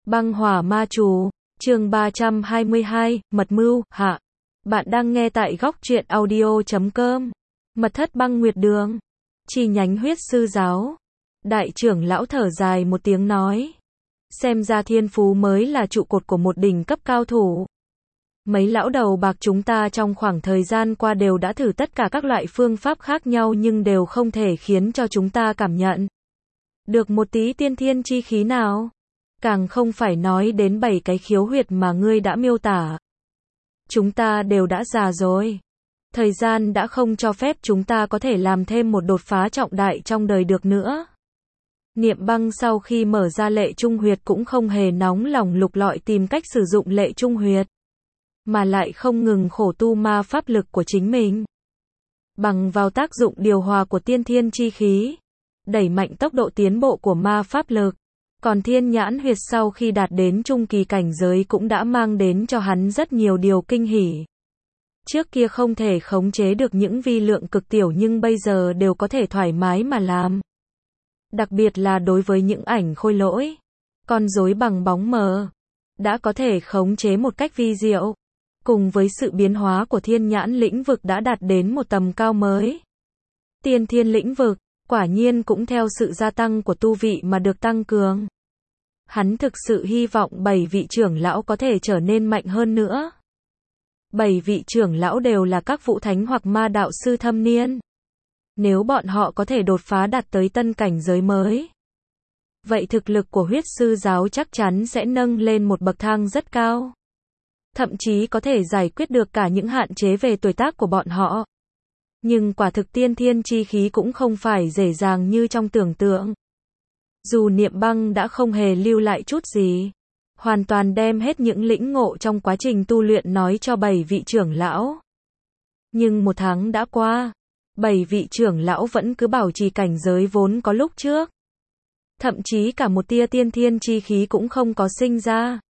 Băng hỏa ma chú, chương 322, mật mưu, hạ. Bạn đang nghe tại góc truyện audio.com. Mật thất Băng Nguyệt Đường, chi nhánh Huyết Sư Giáo. Đại trưởng lão thở dài một tiếng nói. Xem ra thiên phú mới là trụ cột của một đỉnh cấp cao thủ. Mấy lão đầu bạc chúng ta trong khoảng thời gian qua đều đã thử tất cả các loại phương pháp khác nhau nhưng đều không thể khiến cho chúng ta cảm nhận được một tí tiên thiên chi khí nào. Càng không phải nói đến 7 cái khiếu huyệt mà ngươi đã miêu tả. Chúng ta đều đã già rồi. Thời gian đã không cho phép chúng ta có thể làm thêm một đột phá trọng đại trong đời được nữa. Niệm Băng sau khi mở ra lệ trung huyệt cũng không hề nóng lòng lục lọi tìm cách sử dụng lệ trung huyệt, mà lại không ngừng khổ tu ma pháp lực của chính mình. Bằng vào tác dụng điều hòa của tiên thiên chi khí, đẩy mạnh tốc độ tiến bộ của ma pháp lực. Còn thiên nhãn huyệt sau khi đạt đến trung kỳ cảnh giới cũng đã mang đến cho hắn rất nhiều điều kinh hỉ. Trước kia không thể khống chế được những vi lượng cực tiểu nhưng bây giờ đều có thể thoải mái mà làm. Đặc biệt là đối với những ảnh khôi lỗi, con rối bằng bóng mờ, đã có thể khống chế một cách vi diệu. Cùng với sự biến hóa của thiên nhãn lĩnh vực đã đạt đến một tầm cao mới. Tiên thiên lĩnh vực, quả nhiên cũng theo sự gia tăng của tu vị mà được tăng cường. Hắn thực sự hy vọng 7 vị trưởng lão có thể trở nên mạnh hơn nữa. 7 vị trưởng lão đều là các vũ thánh hoặc ma đạo sư thâm niên. Nếu bọn họ có thể đột phá đạt tới tân cảnh giới mới, vậy thực lực của Huyết Sư Giáo chắc chắn sẽ nâng lên một bậc thang rất cao. Thậm chí có thể giải quyết được cả những hạn chế về tuổi tác của bọn họ. Nhưng quả thực tiên thiên chi khí cũng không phải dễ dàng như trong tưởng tượng. Dù Niệm Băng đã không hề lưu lại chút gì, hoàn toàn đem hết những lĩnh ngộ trong quá trình tu luyện nói cho 7 vị trưởng lão. Nhưng một tháng đã qua, 7 vị trưởng lão vẫn cứ bảo trì cảnh giới vốn có lúc trước. Thậm chí cả một tia tiên thiên chi khí cũng không có sinh ra.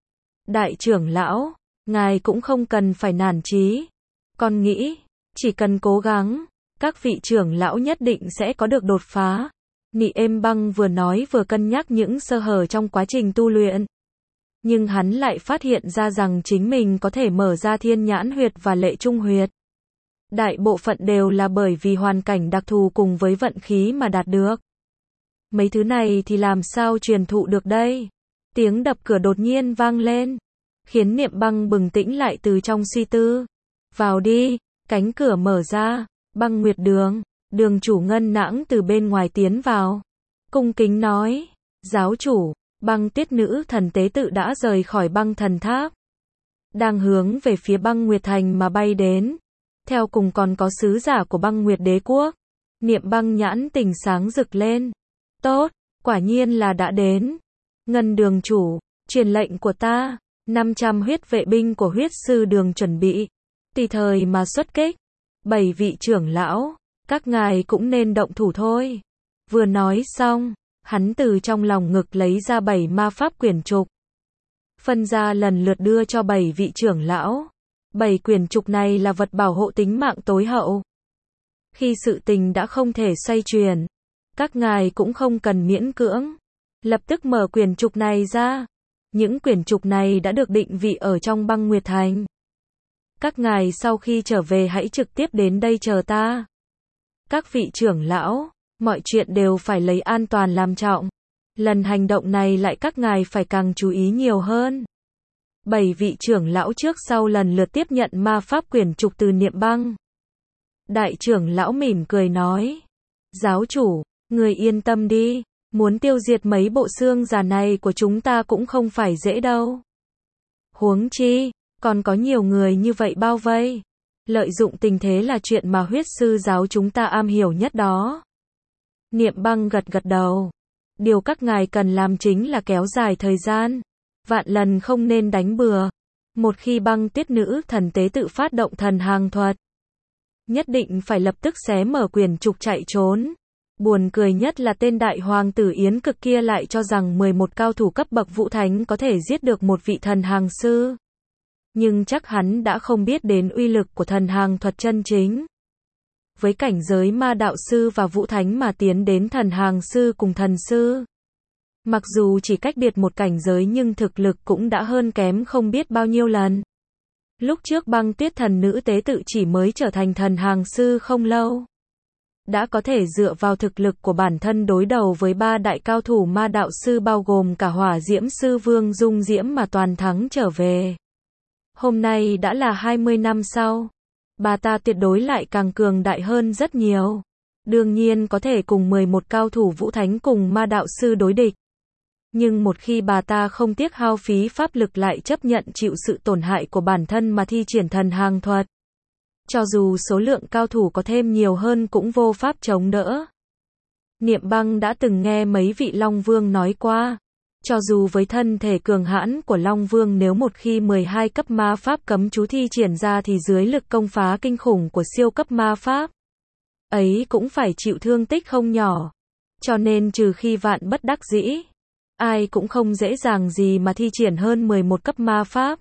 Đại trưởng lão, ngài cũng không cần phải nản chí. Con nghĩ, chỉ cần cố gắng, các vị trưởng lão nhất định sẽ có được đột phá. Niệm Băng vừa nói vừa cân nhắc những sơ hở trong quá trình tu luyện. Nhưng hắn lại phát hiện ra rằng chính mình có thể mở ra thiên nhãn huyệt và lệ trung huyệt. Đại bộ phận đều là bởi vì hoàn cảnh đặc thù cùng với vận khí mà đạt được. Mấy thứ này thì làm sao truyền thụ được đây? Tiếng đập cửa đột nhiên vang lên, khiến Niệm Băng bừng tỉnh lại từ trong suy tư. Vào đi, cánh cửa mở ra, Băng Nguyệt Đường, đường chủ Ngân Nãng từ bên ngoài tiến vào. Cung kính nói, giáo chủ, Băng Tuyết Nữ thần tế tự đã rời khỏi Băng Thần Tháp, đang hướng về phía Băng Nguyệt Thành mà bay đến. Theo cùng còn có sứ giả của Băng Nguyệt Đế Quốc. Niệm Băng nhãn tình sáng rực lên. Tốt, quả nhiên là đã đến. Ngân đường chủ, truyền lệnh của ta, 500 huyết vệ binh của Huyết Sư Đường chuẩn bị tùy thời mà xuất kích. 7 vị trưởng lão, các ngài cũng nên động thủ thôi. Vừa nói xong, hắn từ trong lòng ngực lấy ra 7 ma pháp quyển trục, phân ra lần lượt đưa cho 7 vị trưởng lão. 7 quyển trục này là vật bảo hộ tính mạng tối hậu. Khi sự tình đã không thể xoay chuyển, các ngài cũng không cần miễn cưỡng. Lập tức mở quyển trục này ra. Những quyển trục này đã được định vị ở trong Băng Nguyệt Thành. Các ngài sau khi trở về hãy trực tiếp đến đây chờ ta. Các vị trưởng lão, mọi chuyện đều phải lấy an toàn làm trọng. Lần hành động này lại các ngài phải càng chú ý nhiều hơn. 7 vị trưởng lão trước sau lần lượt tiếp nhận ma pháp quyển trục từ Niệm Băng. Đại trưởng lão mỉm cười nói, giáo chủ, người yên tâm đi, muốn tiêu diệt mấy bộ xương già này của chúng ta cũng không phải dễ đâu. Huống chi, còn có nhiều người như vậy bao vây. Lợi dụng tình thế là chuyện mà Huyết Sư Giáo chúng ta am hiểu nhất đó. Niệm Băng gật gật đầu. Điều các ngài cần làm chính là kéo dài thời gian. Vạn lần không nên đánh bừa. Một khi Băng Tuyết Nữ thần tế tự phát động thần hàng thuật, nhất định phải lập tức xé mở quyển trục chạy trốn. Buồn cười nhất là tên đại hoàng tử Yến Cực kia lại cho rằng 11 cao thủ cấp bậc vũ thánh có thể giết được một vị thần hàng sư. Nhưng chắc hắn đã không biết đến uy lực của thần hàng thuật chân chính. Với cảnh giới ma đạo sư và vũ thánh mà tiến đến thần hàng sư cùng thần sư, Mặc dù chỉ cách biệt một cảnh giới nhưng thực lực cũng đã hơn kém không biết bao nhiêu lần. Lúc trước Băng Tuyết thần nữ tế tự chỉ mới trở thành thần hàng sư không lâu, đã có thể dựa vào thực lực của bản thân đối đầu với 3 đại cao thủ ma đạo sư bao gồm cả hỏa diễm sư Vương Dung Diễm mà toàn thắng trở về. Hôm nay đã là 20 năm sau, bà ta tuyệt đối lại càng cường đại hơn rất nhiều. Đương nhiên có thể cùng 11 cao thủ vũ thánh cùng ma đạo sư đối địch. Nhưng một khi bà ta không tiếc hao phí pháp lực lại chấp nhận chịu sự tổn hại của bản thân mà thi triển thần hàng thuật, cho dù số lượng cao thủ có thêm nhiều hơn cũng vô pháp chống đỡ. Niệm Băng đã từng nghe mấy vị Long Vương nói qua, cho dù với thân thể cường hãn của Long Vương nếu một khi 12 cấp ma pháp cấm chú thi triển ra thì dưới lực công phá kinh khủng của siêu cấp ma pháp ấy cũng phải chịu thương tích không nhỏ. Cho nên trừ khi vạn bất đắc dĩ, ai cũng không dễ dàng gì mà thi triển hơn 11 cấp ma pháp.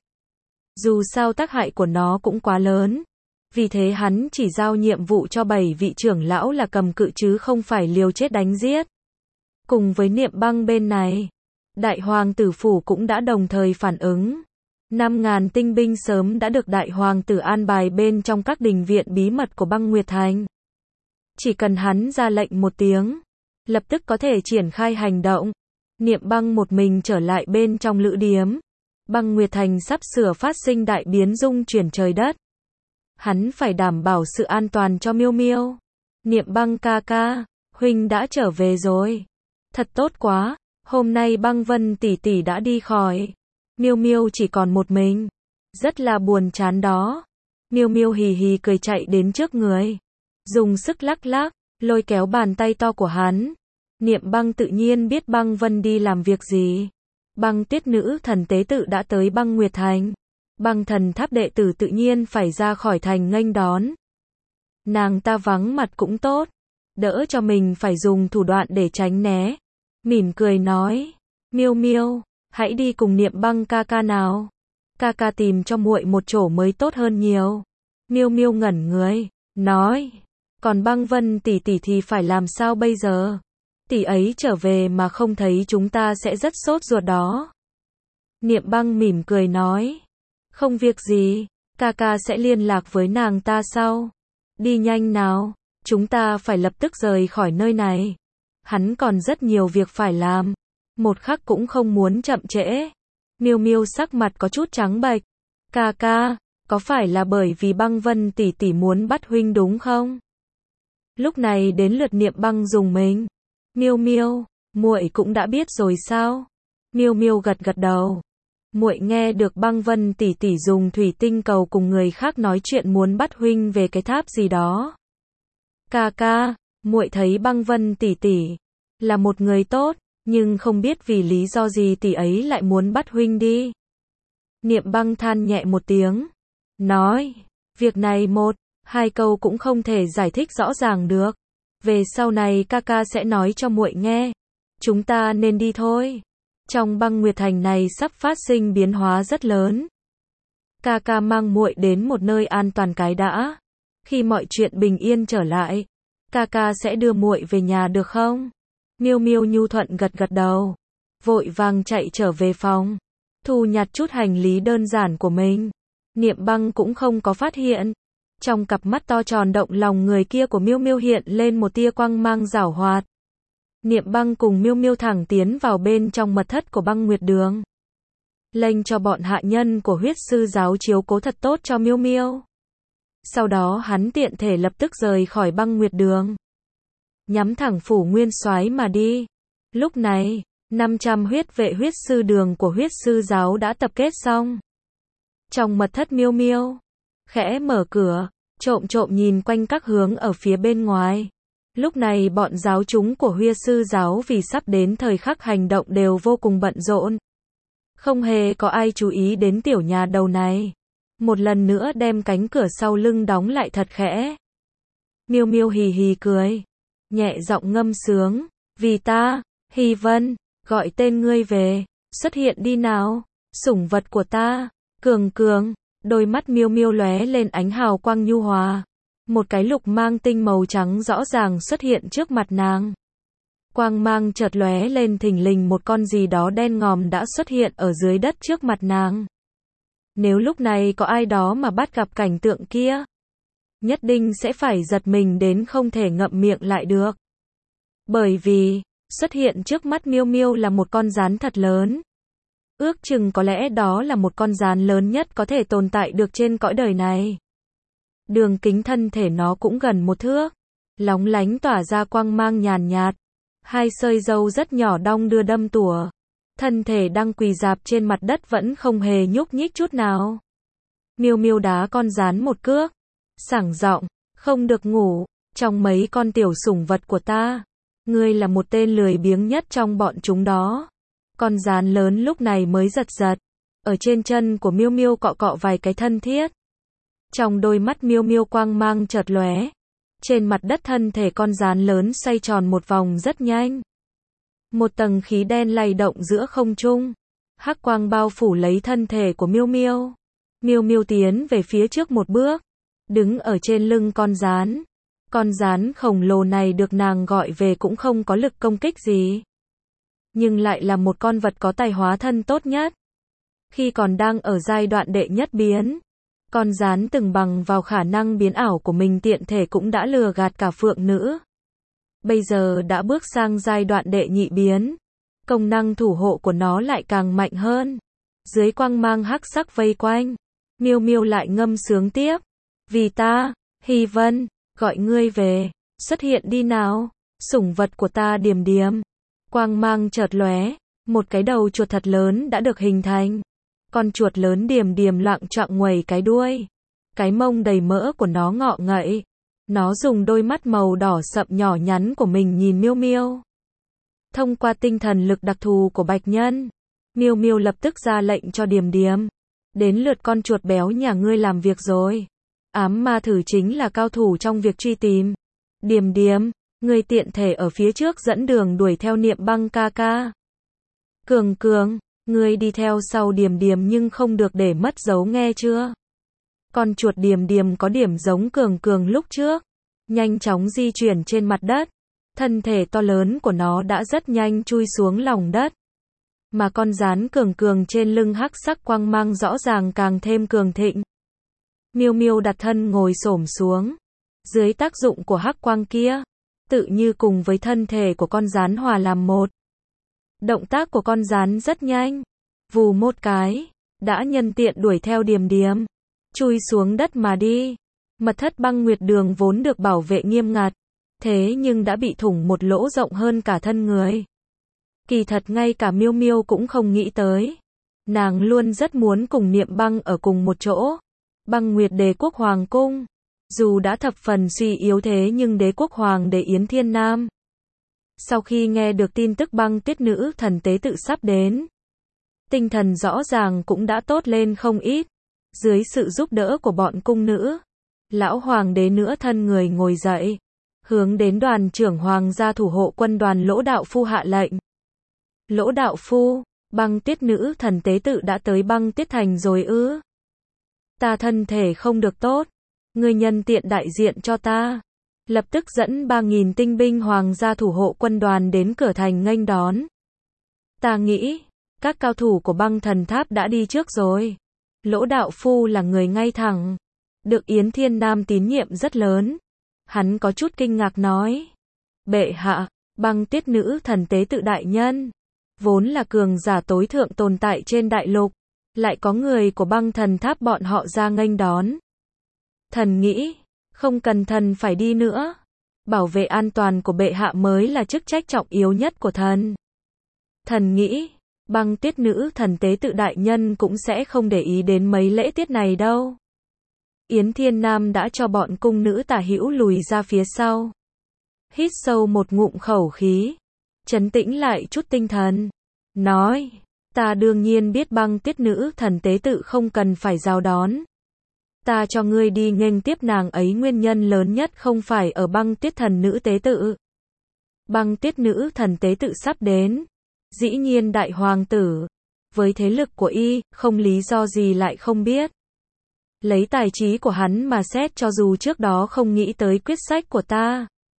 Dù sao tác hại của nó cũng quá lớn. Vì thế hắn chỉ giao nhiệm vụ cho 7 vị trưởng lão là cầm cự chứ không phải liều chết đánh giết. Cùng với Niệm Băng bên này, Đại Hoàng tử phủ cũng đã đồng thời phản ứng. 5.000 tinh binh sớm đã được Đại Hoàng tử an bài bên trong các đình viện bí mật của Băng Nguyệt Thành. Chỉ cần hắn ra lệnh một tiếng, lập tức có thể triển khai hành động. Niệm Băng một mình trở lại bên trong lữ điếm. Băng Nguyệt Thành sắp sửa phát sinh đại biến rung chuyển trời đất. Hắn phải đảm bảo sự an toàn cho Miêu Miêu. Niệm Băng ca ca, huynh đã trở về rồi. Thật tốt quá, hôm nay Băng Vân tỷ tỷ đã đi khỏi. Miêu Miêu chỉ còn một mình, rất là buồn chán đó. Miêu Miêu hì hì cười chạy đến trước người, dùng sức lắc lắc, lôi kéo bàn tay to của hắn. Niệm Băng tự nhiên biết Băng Vân đi làm việc gì. Băng Tuyết nữ thần tế tự đã tới Băng Nguyệt Thành. Băng thần tháp đệ tử tự nhiên phải ra khỏi thành nghênh đón. Nàng ta vắng mặt cũng tốt, đỡ cho mình phải dùng thủ đoạn để tránh né. Mỉm cười nói, Miêu Miêu, hãy đi cùng Niệm Băng ca ca nào. Ca ca tìm cho muội một chỗ mới tốt hơn nhiều. Miêu Miêu ngẩn người, nói, còn Băng Vân tỷ tỷ thì phải làm sao bây giờ? Tỷ ấy trở về mà không thấy chúng ta sẽ rất sốt ruột đó. Niệm Băng mỉm cười nói, không việc gì, ca ca sẽ liên lạc với nàng ta sau. Đi nhanh nào, chúng ta phải lập tức rời khỏi nơi này. Hắn còn rất nhiều việc phải làm, một khắc cũng không muốn chậm trễ. Miêu Miêu sắc mặt có chút trắng bệch. Ca ca, có phải là bởi vì Băng Vân tỷ tỷ muốn bắt huynh đúng không? Lúc này đến lượt Niệm Băng dùng mình. Miêu Miêu, muội cũng đã biết rồi sao? Miêu Miêu gật gật đầu. Muội nghe được Băng Vân tỷ tỷ dùng thủy tinh cầu cùng người khác nói chuyện muốn bắt huynh về cái tháp gì đó. Ca ca, muội thấy Băng Vân tỷ tỷ là một người tốt, nhưng không biết vì lý do gì tỷ ấy lại muốn bắt huynh đi. Niệm Băng than nhẹ một tiếng, nói, việc này một, hai câu cũng không thể giải thích rõ ràng được. Về sau này ca ca sẽ nói cho muội nghe. Chúng ta nên đi thôi. Trong Băng Nguyệt Thành này sắp phát sinh biến hóa rất lớn. Ca ca mang muội đến một nơi an toàn cái đã. Khi mọi chuyện bình yên trở lại, ca ca sẽ đưa muội về nhà được không? Miêu Miêu nhu thuận gật gật đầu, vội vàng chạy trở về phòng, thu nhặt chút hành lý đơn giản của mình. Niệm Băng cũng không có phát hiện. Trong cặp mắt to tròn động lòng người kia của Miêu Miêu hiện lên một tia quang mang giảo hoạt. Niệm Băng cùng Miêu Miêu thẳng tiến vào bên trong mật thất của Băng Nguyệt Đường. Lệnh cho bọn hạ nhân của huyết sư giáo chiếu cố thật tốt cho Miêu Miêu. Sau đó hắn tiện thể lập tức rời khỏi Băng Nguyệt Đường, nhắm thẳng phủ Nguyên Soái mà đi. Lúc này, 500 huyết vệ huyết sư đường của huyết sư giáo đã tập kết xong. Trong mật thất Miêu Miêu khẽ mở cửa, trộm trộm nhìn quanh các hướng ở phía bên ngoài. Lúc này bọn giáo chúng của huyết sư giáo vì sắp đến thời khắc hành động đều vô cùng bận rộn. Không hề có ai chú ý đến tiểu nhà đầu này. Một lần nữa đem cánh cửa sau lưng đóng lại thật khẽ. Miêu Miêu hì hì cười, nhẹ giọng ngâm sướng, vì ta, Hy Vân, gọi tên ngươi về, xuất hiện đi nào, sủng vật của ta, Cường Cường. Đôi mắt Miêu Miêu lóe lên ánh hào quang nhu hòa. Một cái lục mang tinh màu trắng rõ ràng xuất hiện trước mặt nàng. Quang mang chợt lóe lên, thình lình một con gì đó đen ngòm đã xuất hiện ở dưới đất trước mặt nàng. Nếu lúc này có ai đó mà bắt gặp cảnh tượng kia, nhất định sẽ phải giật mình đến không thể ngậm miệng lại được. Bởi vì, xuất hiện trước mắt Miêu Miêu là một con gián thật lớn. Ước chừng có lẽ đó là một con gián lớn nhất có thể tồn tại được trên cõi đời này. Đường kính thân thể nó cũng gần 1 thước, lóng lánh tỏa ra quang mang nhàn nhạt. 2 sợi râu rất nhỏ đong đưa đâm tủa. Thân thể đang quỳ rạp trên mặt đất vẫn không hề nhúc nhích chút nào. Miêu Miêu đá con gián một cước, sảng giọng, không được ngủ, trong mấy con tiểu sủng vật của ta, ngươi là một tên lười biếng nhất trong bọn chúng đó. Con gián lớn lúc này mới giật giật, ở trên chân của Miêu Miêu cọ cọ vài cái thân thiết. Trong đôi mắt Miêu Miêu quang mang chợt lóe. Trên mặt đất thân thể con gián lớn xoay tròn một vòng rất nhanh. Một tầng khí đen lay động giữa không trung. Hắc quang bao phủ lấy thân thể của Miêu Miêu. Miêu Miêu tiến về phía trước một bước, đứng ở trên lưng con gián. Con gián khổng lồ này được nàng gọi về cũng không có lực công kích gì, nhưng lại là một con vật có tài hóa thân tốt nhất. Khi còn đang ở giai đoạn đệ nhất biến, con gián từng bằng vào khả năng biến ảo của mình tiện thể cũng đã lừa gạt cả phượng nữ. Bây giờ đã bước sang giai đoạn đệ nhị biến, công năng thủ hộ của nó lại càng mạnh hơn. Dưới quang mang hắc sắc vây quanh, Miêu Miêu lại ngâm sướng tiếp. Vì ta, Hy Vân, gọi ngươi về, xuất hiện đi nào, sủng vật của ta Điềm Điềm. Quang mang chợt lóe, một cái đầu chuột thật lớn đã được hình thành. Con chuột lớn Điềm Điềm loạng choạng nguầy cái đuôi. Cái mông đầy mỡ của nó ngọ ngậy. Nó dùng đôi mắt màu đỏ sậm nhỏ nhắn của mình nhìn Miêu Miêu. Thông qua tinh thần lực đặc thù của Bạch Nhân, Miêu Miêu lập tức ra lệnh cho Điềm Điềm. Đến lượt con chuột béo nhà ngươi làm việc rồi. Ám ma thử chính là cao thủ trong việc truy tìm. Điềm Điềm, ngươi tiện thể ở phía trước dẫn đường đuổi theo Niệm Băng ca ca. Cường Cường, ngươi đi theo sau Điềm Điềm nhưng không được để mất dấu nghe chưa? Con chuột Điềm Điềm có điểm giống Cường Cường lúc trước, nhanh chóng di chuyển trên mặt đất. Thân thể to lớn của nó đã rất nhanh chui xuống lòng đất. Mà con gián Cường Cường trên lưng hắc sắc quang mang rõ ràng càng thêm cường thịnh. Miêu Miêu đặt thân ngồi xổm xuống. Dưới tác dụng của hắc quang kia, tự như cùng với thân thể của con gián hòa làm một. Động tác của con gián rất nhanh. Vù một cái, đã nhân tiện đuổi theo Điềm Điềm. Chui xuống đất mà đi. Mật thất Băng Nguyệt Đường vốn được bảo vệ nghiêm ngặt, thế nhưng đã bị thủng một lỗ rộng hơn cả thân người. Kỳ thật ngay cả Miêu Miêu cũng không nghĩ tới. Nàng luôn rất muốn cùng Niệm Băng ở cùng một chỗ. Băng Nguyệt Đế quốc Hoàng cung, dù đã thập phần suy yếu thế nhưng Đế quốc Hoàng đế Yến Thiên Nam, sau khi nghe được tin tức Băng Tuyết Nữ thần tế tự sắp đến, tinh thần rõ ràng cũng đã tốt lên không ít. Dưới sự giúp đỡ của bọn cung nữ, lão hoàng đế nữa thân người ngồi dậy, hướng đến đoàn trưởng hoàng gia thủ hộ quân đoàn Lỗ Đạo Phu hạ lệnh. Lỗ Đạo Phu, Băng Tuyết Nữ thần tế tự đã tới Băng Tuyết Thành rồi ư? Ta thân thể không được tốt, ngươi nhân tiện đại diện cho ta. Lập tức dẫn 3.000 tinh binh hoàng gia thủ hộ quân đoàn đến cửa thành nghênh đón. Ta nghĩ, các cao thủ của Băng Thần Tháp đã đi trước rồi. Lỗ Đạo Phu là người ngay thẳng, được Yến Thiên Nam tín nhiệm rất lớn. Hắn có chút kinh ngạc nói. Bệ hạ, Băng Tuyết Nữ thần tế tự đại nhân, vốn là cường giả tối thượng tồn tại trên đại lục, lại có người của Băng Thần Tháp bọn họ ra nghênh đón. Thần nghĩ, không cần thần phải đi nữa. Bảo vệ an toàn của bệ hạ mới là chức trách trọng yếu nhất của thần. Thần nghĩ, Băng Tuyết Nữ thần tế tự đại nhân cũng sẽ không để ý đến mấy lễ tiết này đâu. Yến Thiên Nam đã cho bọn cung nữ tả hữu lùi ra phía sau. Hít sâu một ngụm khẩu khí, trấn tĩnh lại chút tinh thần. Nói, ta đương nhiên biết Băng Tuyết Nữ thần tế tự không cần phải giao đón. Ta cho ngươi đi nghênh tiếp nàng ấy nguyên nhân lớn nhất không phải ở Băng Tuyết thần nữ tế tự. Băng Tuyết Nữ thần tế tự sắp đến. Dĩ nhiên đại hoàng tử, với thế lực của y, không lý do gì lại không biết. Lấy tài trí của hắn mà xét cho dù trước đó không nghĩ tới quyết sách của ta.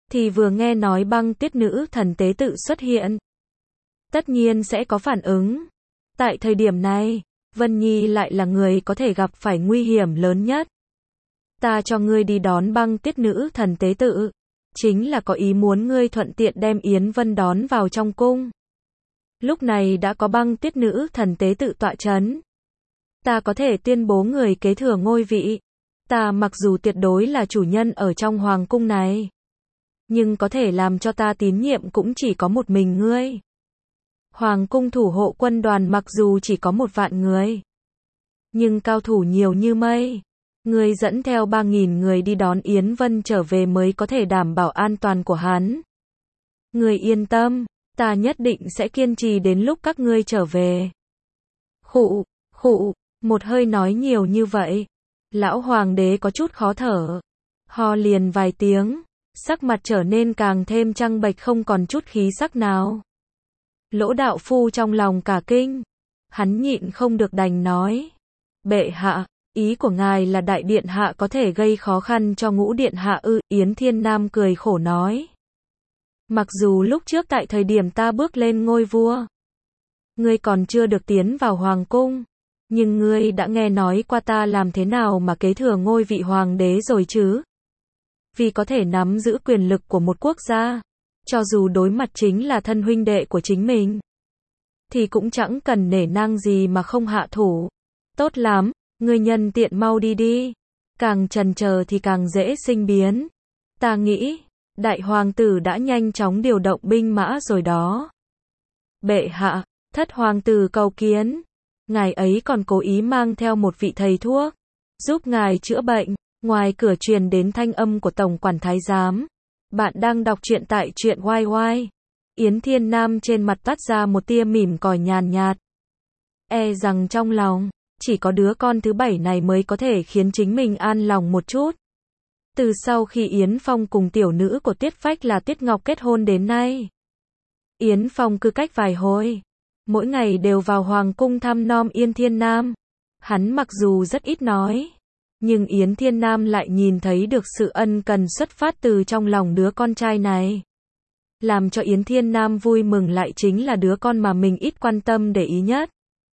thì vừa nghe nói băng tuyết nữ thần tế tự xuất hiện. Tất nhiên sẽ có phản ứng. Tại thời điểm này, Vân Nhi lại là người có thể gặp phải nguy hiểm lớn nhất. Ta cho ngươi đi đón băng tuyết nữ thần tế tự, chính là có ý muốn ngươi thuận tiện đem Yến Vân đón vào trong cung. Lúc này đã có băng tuyết nữ thần tế tự tọa chấn. Ta có thể tuyên bố người kế thừa ngôi vị. Ta mặc dù tuyệt đối là chủ nhân ở trong hoàng cung này, nhưng có thể làm cho ta tín nhiệm cũng chỉ có một mình ngươi. Hoàng cung thủ hộ quân đoàn mặc dù chỉ có 1.000 người, nhưng cao thủ nhiều như mây. Ngươi dẫn theo 3.000 người đi đón Yến Vân trở về mới có thể đảm bảo an toàn của hắn. Ngươi yên tâm, ta nhất định sẽ kiên trì đến lúc các ngươi trở về. Khụ, một hơi nói nhiều như vậy. Lão hoàng đế có chút khó thở. Ho liền vài tiếng, sắc mặt trở nên càng thêm trắng bệch không còn chút khí sắc nào. Lỗ đạo phu trong lòng cả kinh. Hắn nhịn không được đành nói. Bệ hạ, ý của ngài là đại điện hạ có thể gây khó khăn cho Ngũ điện hạ ư? Yến Thiên Nam cười khổ nói. Mặc dù lúc trước tại thời điểm ta bước lên ngôi vua, ngươi còn chưa được tiến vào hoàng cung, nhưng ngươi đã nghe nói qua ta làm thế nào mà kế thừa ngôi vị hoàng đế rồi chứ? Vì có thể nắm giữ quyền lực của một quốc gia, cho dù đối mặt chính là thân huynh đệ của chính mình, thì cũng chẳng cần nể nang gì mà không hạ thủ. Tốt lắm, ngươi nhân tiện mau đi đi. Càng chần chờ thì càng dễ sinh biến. Ta nghĩ, đại hoàng tử đã nhanh chóng điều động binh mã rồi đó. Bệ hạ, thất hoàng tử cầu kiến. Ngài ấy còn cố ý mang theo một vị thầy thuốc, giúp ngài chữa bệnh. Ngoài cửa truyền đến thanh âm của tổng quản thái giám. Bạn đang đọc truyện tại truyện YY. Yến Thiên Nam trên mặt toát ra một tia mỉm cười nhàn nhạt. E rằng trong lòng, chỉ có đứa con thứ 7 này mới có thể khiến chính mình an lòng một chút. Từ sau khi Yến Phong cùng tiểu nữ của Tiết Phách là Tiết Ngọc kết hôn đến nay, Yến Phong cứ cách vài hồi, mỗi ngày đều vào hoàng cung thăm nom Yến Thiên Nam. Hắn mặc dù rất ít nói, nhưng Yến Thiên Nam lại nhìn thấy được sự ân cần xuất phát từ trong lòng đứa con trai này. Làm cho Yến Thiên Nam vui mừng lại chính là đứa con mà mình ít quan tâm để ý nhất.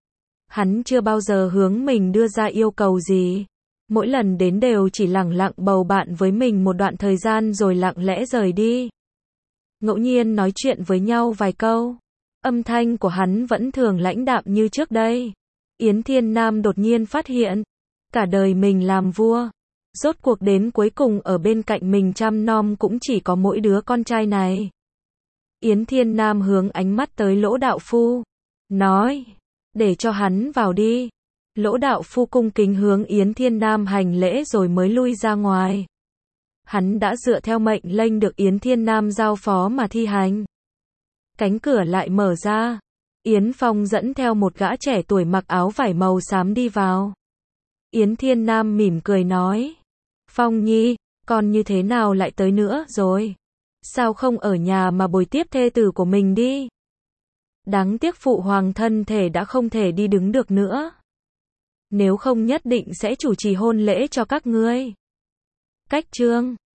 Hắn chưa bao giờ hướng mình đưa ra yêu cầu gì. Mỗi lần đến đều chỉ lẳng lặng bầu bạn với mình một đoạn thời gian rồi lặng lẽ rời đi. Ngẫu nhiên nói chuyện với nhau vài câu. Âm thanh của hắn vẫn thường lãnh đạm như trước đây. Yến Thiên Nam đột nhiên phát hiện, cả đời mình làm vua, rốt cuộc đến cuối cùng ở bên cạnh mình chăm nom cũng chỉ có mỗi đứa con trai này. Yến Thiên Nam hướng ánh mắt tới Lỗ đạo phu, nói, để cho hắn vào đi. Lỗ đạo phu cung kính hướng Yến Thiên Nam hành lễ rồi mới lui ra ngoài. Hắn đã dựa theo mệnh lệnh được Yến Thiên Nam giao phó mà thi hành. Cánh cửa lại mở ra. Yến Phong dẫn theo một gã trẻ tuổi mặc áo vải màu xám đi vào. Yến Thiên Nam mỉm cười nói. Phong Nhi, con như thế nào lại tới nữa rồi? Sao không ở nhà mà bồi tiếp thê tử của mình đi? Đáng tiếc phụ hoàng thân thể đã không thể đi đứng được nữa. Nếu không nhất định sẽ chủ trì hôn lễ cho các ngươi. Cách chương